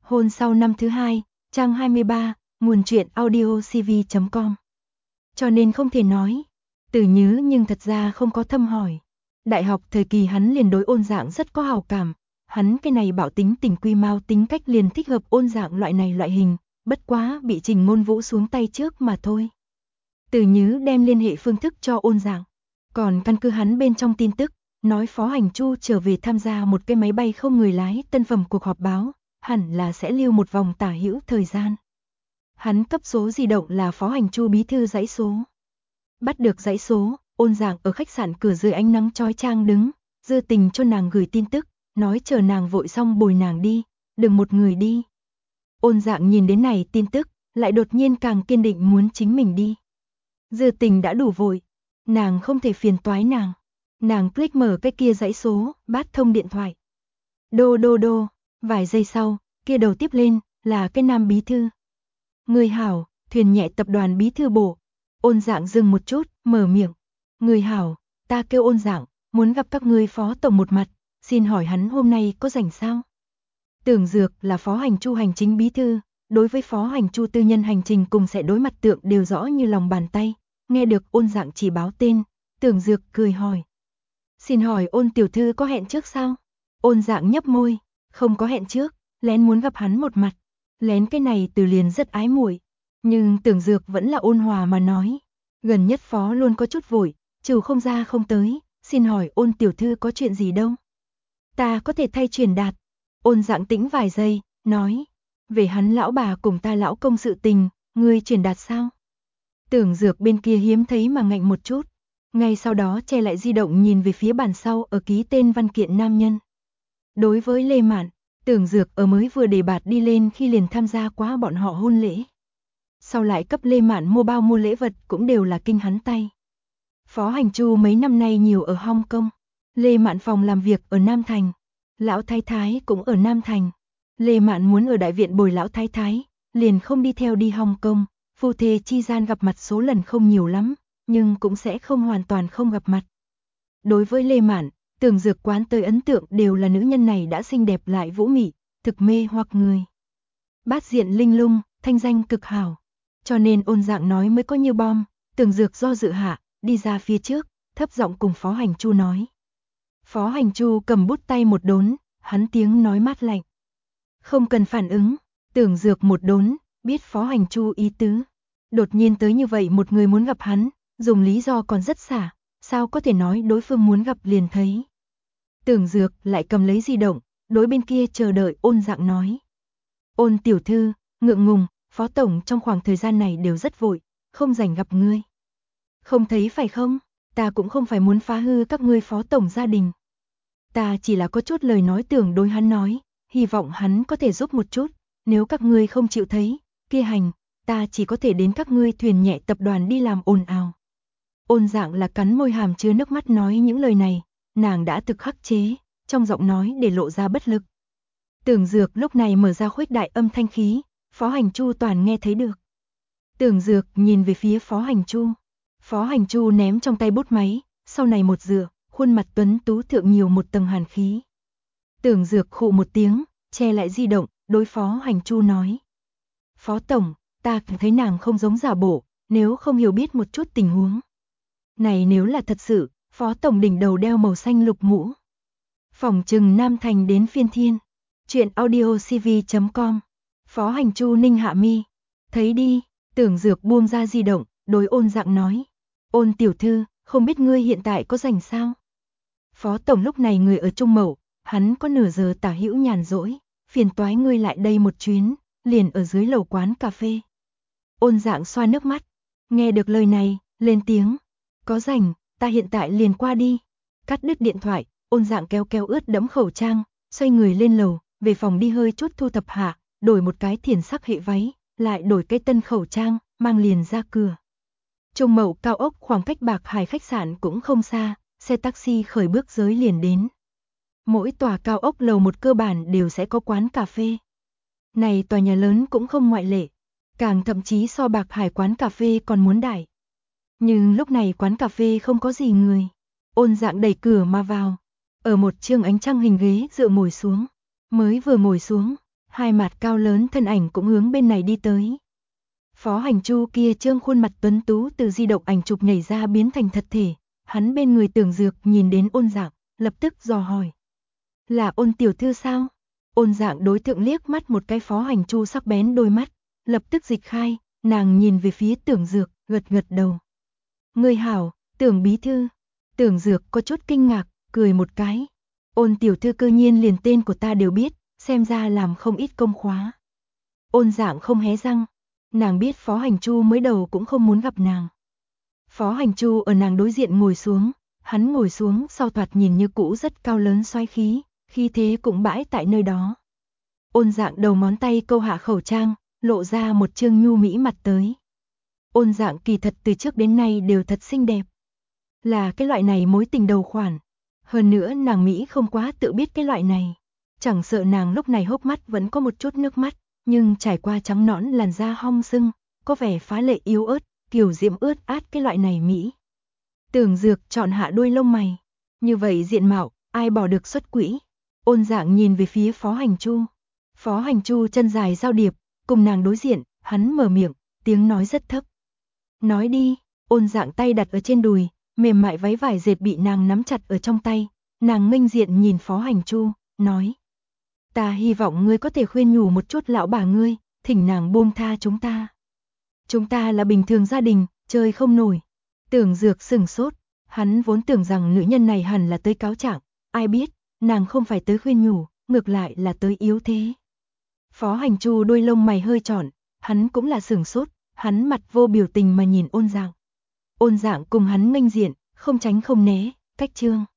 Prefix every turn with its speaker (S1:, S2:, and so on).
S1: Hôn sau năm thứ hai, trang 23, nguồn truyện audiocv.com. Cho nên không thể nói. Tử Nhứ nhưng thật ra không có thâm hỏi. Đại học thời kỳ hắn liền đối Ôn Dạng rất có hào cảm. Hắn cái này bảo tính tình quy mau tính cách liền thích hợp Ôn Dạng loại này loại hình, bất quá bị Trình Ngôn Vũ xuống tay trước mà thôi. Tử Nhứ đem liên hệ phương thức cho Ôn Dạng, còn căn cứ hắn bên trong tin tức, nói Phó Hành Chu trở về tham gia một cái máy bay không người lái tân phẩm cuộc họp báo, hẳn là sẽ lưu một vòng tả hữu thời gian. Hắn cấp số di động là Phó Hành Chu bí thư dãy số. Bắt được dãy số, Ôn Dạng ở khách sạn cửa dưới ánh nắng chói chang đứng, Dư Tình cho nàng gửi tin tức, nói chờ nàng vội xong bồi nàng đi, đừng một người đi. Ôn Dạng nhìn đến này tin tức, lại đột nhiên càng kiên định muốn chính mình đi. Dư Tình đã đủ vội, nàng không thể phiền toái nàng. Nàng click mở cái kia dãy số, bắt thông điện thoại. Đô đô đô, vài giây sau, kia đầu tiếp lên, là cái nam bí thư. Người hảo, thuyền nhẹ tập đoàn bí thư bộ. Ôn Dạng dừng một chút, mở miệng. Người hảo, ta kêu Ôn Dạng, muốn gặp các ngươi Phó tổng một mặt, xin hỏi hắn hôm nay có rảnh sao? Tưởng Dược là Phó Hành Chu hành chính bí thư, đối với Phó Hành Chu tư nhân hành trình cùng sẽ đối mặt tượng đều rõ như lòng bàn tay. Nghe được Ôn Dạng chỉ báo tên, Tưởng Dược cười hỏi. Xin hỏi Ôn tiểu thư có hẹn trước sao? Ôn Dạng nhấp môi, không có hẹn trước, lén muốn gặp hắn một mặt. Lén cái này từ liền rất ái muội, nhưng Tưởng Dược vẫn là ôn hòa mà nói. Gần nhất Phó luôn có chút vội, trừ không ra không tới, xin hỏi Ôn tiểu thư có chuyện gì đâu? Ta có thể thay truyền đạt. Ôn Dạng tĩnh vài giây, nói. Về hắn lão bà cùng ta lão công sự tình, ngươi truyền đạt sao? Tưởng Dược bên kia hiếm thấy mà ngạnh một chút. Ngay sau đó che lại di động nhìn về phía bàn sau ở ký tên văn kiện nam nhân. Đối với Lê Mạn, Tưởng Dược ở mới vừa đề bạt đi lên khi liền tham gia quá bọn họ hôn lễ. Sau lại cấp Lê Mạn mua bao mua lễ vật cũng đều là kinh hắn tay. Phó Hành Chu mấy năm nay nhiều ở Hong Kong. Lê Mạn phòng làm việc ở Nam Thành. Lão Thái Thái cũng ở Nam Thành. Lê Mạn muốn ở đại viện bồi Lão Thái Thái, liền không đi theo đi Hong Kong. Phu thê chi gian gặp mặt số lần không nhiều lắm, nhưng cũng sẽ không hoàn toàn không gặp mặt. Đối với Lê Mạn, Tưởng Dược quán tới ấn tượng đều là nữ nhân này đã xinh đẹp lại vũ mị, thực mê hoặc người. Bát diện linh lung, thanh danh cực hảo. Cho nên Ôn Dạng nói mới có như bom. Tưởng Dược do dự hạ, đi ra phía trước, thấp giọng cùng Phó Hành Chu nói. Phó Hành Chu cầm bút tay một đốn, hắn tiếng nói mát lạnh. Không cần phản ứng. Tưởng Dược một đốn, biết Phó Hành Chu ý tứ. Đột nhiên tới như vậy một người muốn gặp hắn, dùng lý do còn rất xả, sao có thể nói đối phương muốn gặp liền thấy. Tưởng Dược lại cầm lấy di động, đối bên kia chờ đợi Ôn Dạng nói. Ôn tiểu thư, ngượng ngùng, Phó tổng trong khoảng thời gian này đều rất vội, không rảnh gặp ngươi. Không thấy phải không, ta cũng không phải muốn phá hư các ngươi Phó tổng gia đình. Ta chỉ là có chút lời nói tưởng đối hắn nói, hy vọng hắn có thể giúp một chút, nếu các ngươi không chịu thấy, kia hành, ta chỉ có thể đến các ngươi thuyền nhẹ tập đoàn đi làm ồn ào. Ôn Dạng là cắn môi hàm chứa nước mắt nói những lời này, nàng đã thực khắc chế, trong giọng nói để lộ ra bất lực. Tưởng Dược lúc này mở ra khuếch đại âm thanh khí, Phó Hành Chu toàn nghe thấy được. Tưởng Dược nhìn về phía Phó Hành Chu. Phó Hành Chu ném trong tay bút máy, sau này một dựa, khuôn mặt tuấn tú thượng nhiều một tầng hàn khí. Tưởng Dược khụ một tiếng, che lại di động, đối Phó Hành Chu nói. Phó tổng, ta thấy nàng không giống giả bộ, nếu không hiểu biết một chút tình huống. Này nếu là thật sự, Phó tổng đỉnh đầu đeo màu xanh lục mũ. Phỏng chừng Nam Thành đến phiên thiên. Chuyện audiocv.com. Phó Hành Chu ninh hạ mi. Thấy đi, Tưởng Dược buông ra di động, đối Ôn Dạng nói. Ôn tiểu thư, không biết ngươi hiện tại có rảnh sao? Phó tổng lúc này người ở Trung Mậu, hắn có nửa giờ tả hữu nhàn rỗi, phiền toái ngươi lại đây một chuyến, liền ở dưới lầu quán cà phê. Ôn Dạng xoa nước mắt, nghe được lời này, lên tiếng. Có rảnh, ta hiện tại liền qua đi. Cắt đứt điện thoại, Ôn Dạng kéo kéo ướt đẫm khẩu trang, xoay người lên lầu, về phòng đi hơi chút thu thập hạ, đổi một cái thiền sắc hệ váy, lại đổi cái tân khẩu trang, mang liền ra cửa. Trung Mậu cao ốc khoảng cách Bạc Hải khách sạn cũng không xa, xe taxi khởi bước giới liền đến. Mỗi tòa cao ốc lầu một cơ bản đều sẽ có quán cà phê. Này tòa nhà lớn cũng không ngoại lệ, càng thậm chí so Bạc Hải quán cà phê còn muốn đại. Nhưng lúc này quán cà phê không có gì người. Ôn Dạng đẩy cửa mà vào, ở một chương ánh trăng hình ghế dựa ngồi xuống. Mới vừa ngồi xuống, Hai mặt cao lớn thân ảnh cũng hướng bên này đi tới. Phó Hành Chu kia trương khuôn mặt tuấn tú từ di động ảnh chụp nhảy ra biến thành thật thể, hắn bên người Tưởng Dược nhìn đến Ôn Dạng, lập tức dò hỏi. Là Ôn tiểu thư sao? Ôn Dạng đối tượng liếc mắt một cái Phó Hành Chu sắc bén đôi mắt, lập tức dịch khai, nàng nhìn về phía Tưởng Dược, gật gật đầu. Người hảo, Tưởng bí thư. Tưởng Dược có chút kinh ngạc, cười một cái. Ôn tiểu thư cơ nhiên liền tên của ta đều biết, xem ra làm không ít công khóa. Ôn Dạng không hé răng, nàng biết Phó Hành Chu mới đầu cũng không muốn gặp nàng. Phó Hành Chu ở nàng đối diện ngồi xuống, hắn ngồi xuống sau thoạt nhìn như cũ rất cao lớn xoáy khí, khi thế cũng bãi tại nơi đó. Ôn Dạng đầu ngón tay câu hạ khẩu trang, lộ ra một trương nhu mỹ mặt tới. Ôn Dạng kỳ thật từ trước đến nay đều thật xinh đẹp. Là cái loại này mối tình đầu khoản. Hơn nữa nàng Mỹ không quá tự biết cái loại này. Chẳng sợ nàng lúc này hốc mắt vẫn có một chút nước mắt, nhưng trải qua trắng nõn làn da hong sưng, có vẻ phá lệ yếu ớt, kiều diễm ướt át cái loại này Mỹ. Tưởng Dược chọn hạ đuôi lông mày. Như vậy diện mạo, ai bỏ được xuất quỹ. Ôn Dạng nhìn về phía Phó Hành Chu. Phó Hành Chu chân dài giao điệp, cùng nàng đối diện, hắn mở miệng, tiếng nói rất thấp. Nói đi. Ôn Dạng tay đặt ở trên đùi, mềm mại váy vải dệt bị nàng nắm chặt ở trong tay, nàng nghênh diện nhìn Phó Hành Chu, nói. Ta hy vọng ngươi có thể khuyên nhủ một chút lão bà ngươi, thỉnh nàng buông tha chúng ta. Chúng ta là bình thường gia đình, chơi không nổi. Tưởng Dược sừng sốt, hắn vốn tưởng rằng nữ nhân này hẳn là tới cáo trạng, ai biết, nàng không phải tới khuyên nhủ, ngược lại là tới yếu thế. Phó Hành Chu đôi lông mày hơi tròn, hắn cũng là sừng sốt, hắn mặt vô biểu tình mà nhìn Ôn Dạng. Ôn Dạng cùng hắn nghênh diện, không tránh không né, cách trương.